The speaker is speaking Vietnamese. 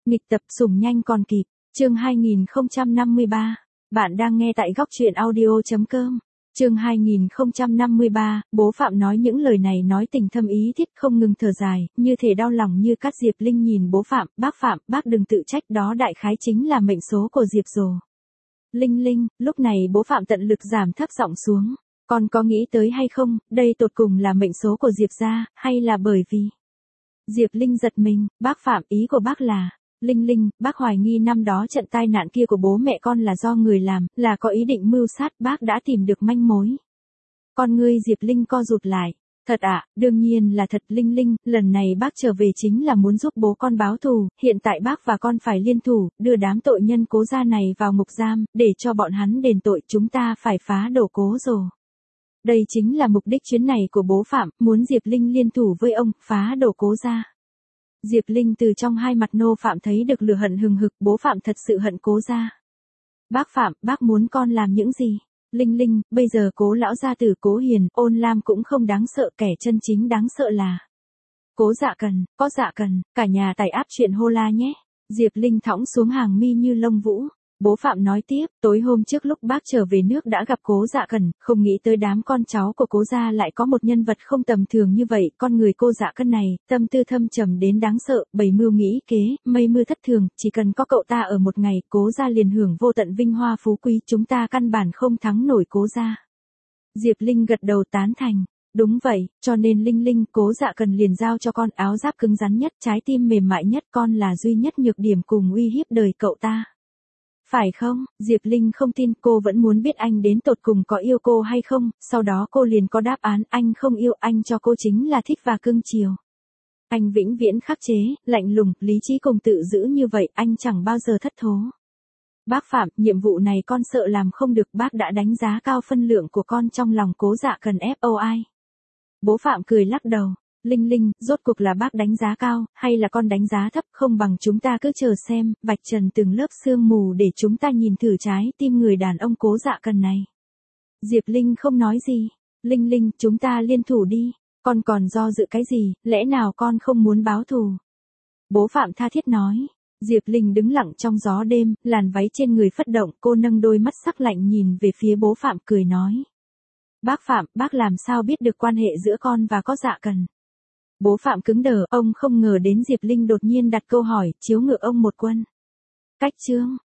Nghịch tập sủng nhanh còn kịp, chương 2053. Bạn đang nghe tại góc truyện audio.com. Chương 2053, bố Phạm nói những lời này nói tình thâm ý thiết không ngừng thở dài, như thể đau lòng như cắt. Diệp Linh nhìn bố Phạm, bác đừng tự trách, đó đại khái chính là mệnh số của Diệp rồi. Linh, lúc này bố Phạm tận lực giảm thấp giọng xuống. Con có nghĩ tới hay không, đây tột cùng là mệnh số của Diệp gia, hay là bởi vì... Diệp Linh giật mình, bác Phạm, ý của bác là... Linh, bác hoài nghi năm đó trận tai nạn kia của bố mẹ con là do người làm, là có ý định mưu sát, bác đã tìm được manh mối. Con ngươi Diệp Linh co rụt lại. Thật ạ, đương nhiên là thật. Linh, lần này bác trở về chính là muốn giúp bố con báo thù, hiện tại bác và con phải liên thủ, đưa đám tội nhân Cố gia này vào ngục giam, để cho bọn hắn đền tội. Chúng ta phải phá đổ Cố rồi. Đây chính là mục đích chuyến này của bố Phạm, muốn Diệp Linh liên thủ với ông, phá đổ Cố gia. Diệp Linh từ trong hai mặt nô Phạm thấy được lửa hận hừng hực, bố Phạm thật sự hận Cố gia. Bác Phạm, bác muốn con làm những gì? Linh, bây giờ Cố lão gia tử Cố Hiền, Ôn Lam cũng không đáng sợ, kẻ chân chính đáng sợ là Cố Dạ Cần. Có Dạ Cần, cả nhà tải áp chuyện hô la nhé. Diệp Linh thõng xuống hàng mi như lông vũ. Bố Phạm nói tiếp, tối hôm trước lúc bác trở về nước đã gặp Cố Dạ Cần, không nghĩ tới đám con cháu của Cố gia lại có một nhân vật không tầm thường như vậy. Con người cô Dạ Cần này, tâm tư thâm trầm đến đáng sợ, bày mưu nghĩ kế, mây mưa thất thường, chỉ cần có cậu ta ở một ngày, Cố gia liền hưởng vô tận vinh hoa phú quý, chúng ta căn bản không thắng nổi Cố gia. Diệp Linh gật đầu tán thành. Đúng vậy, cho nên Linh, Cố Dạ Cần liền giao cho con, áo giáp cứng rắn nhất, trái tim mềm mại nhất, con là duy nhất nhược điểm cùng uy hiếp đời cậu ta. Phải không? Diệp Linh không tin, cô vẫn muốn biết anh đến tột cùng có yêu cô hay không, sau đó cô liền có đáp án, anh không yêu, anh cho cô chính là thích và cưng chiều. Anh vĩnh viễn khắc chế, lạnh lùng, lý trí cùng tự giữ như vậy, anh chẳng bao giờ thất thố. Bác Phạm, nhiệm vụ này con sợ làm không được, bác đã đánh giá cao phân lượng của con trong lòng Cố Dạ Cần FOI. Bố Phạm cười lắc đầu. Linh, rốt cuộc là bác đánh giá cao, hay là con đánh giá thấp, không bằng chúng ta cứ chờ xem, vạch trần từng lớp sương mù để chúng ta nhìn thử trái tim người đàn ông Cố Dạ Cần này. Diệp Linh không nói gì. Linh, chúng ta liên thủ đi, con còn do dự cái gì, lẽ nào con không muốn báo thù? Bố Phạm tha thiết nói. Diệp Linh đứng lặng trong gió đêm, làn váy trên người phất động, cô nâng đôi mắt sắc lạnh nhìn về phía bố Phạm cười nói. Bác Phạm, bác làm sao biết được quan hệ giữa con và có Dạ Cần? Bố Phạm cứng đờ, ông không ngờ đến Diệp Linh đột nhiên đặt câu hỏi, chiếu ngựa ông một quân. Cách chương.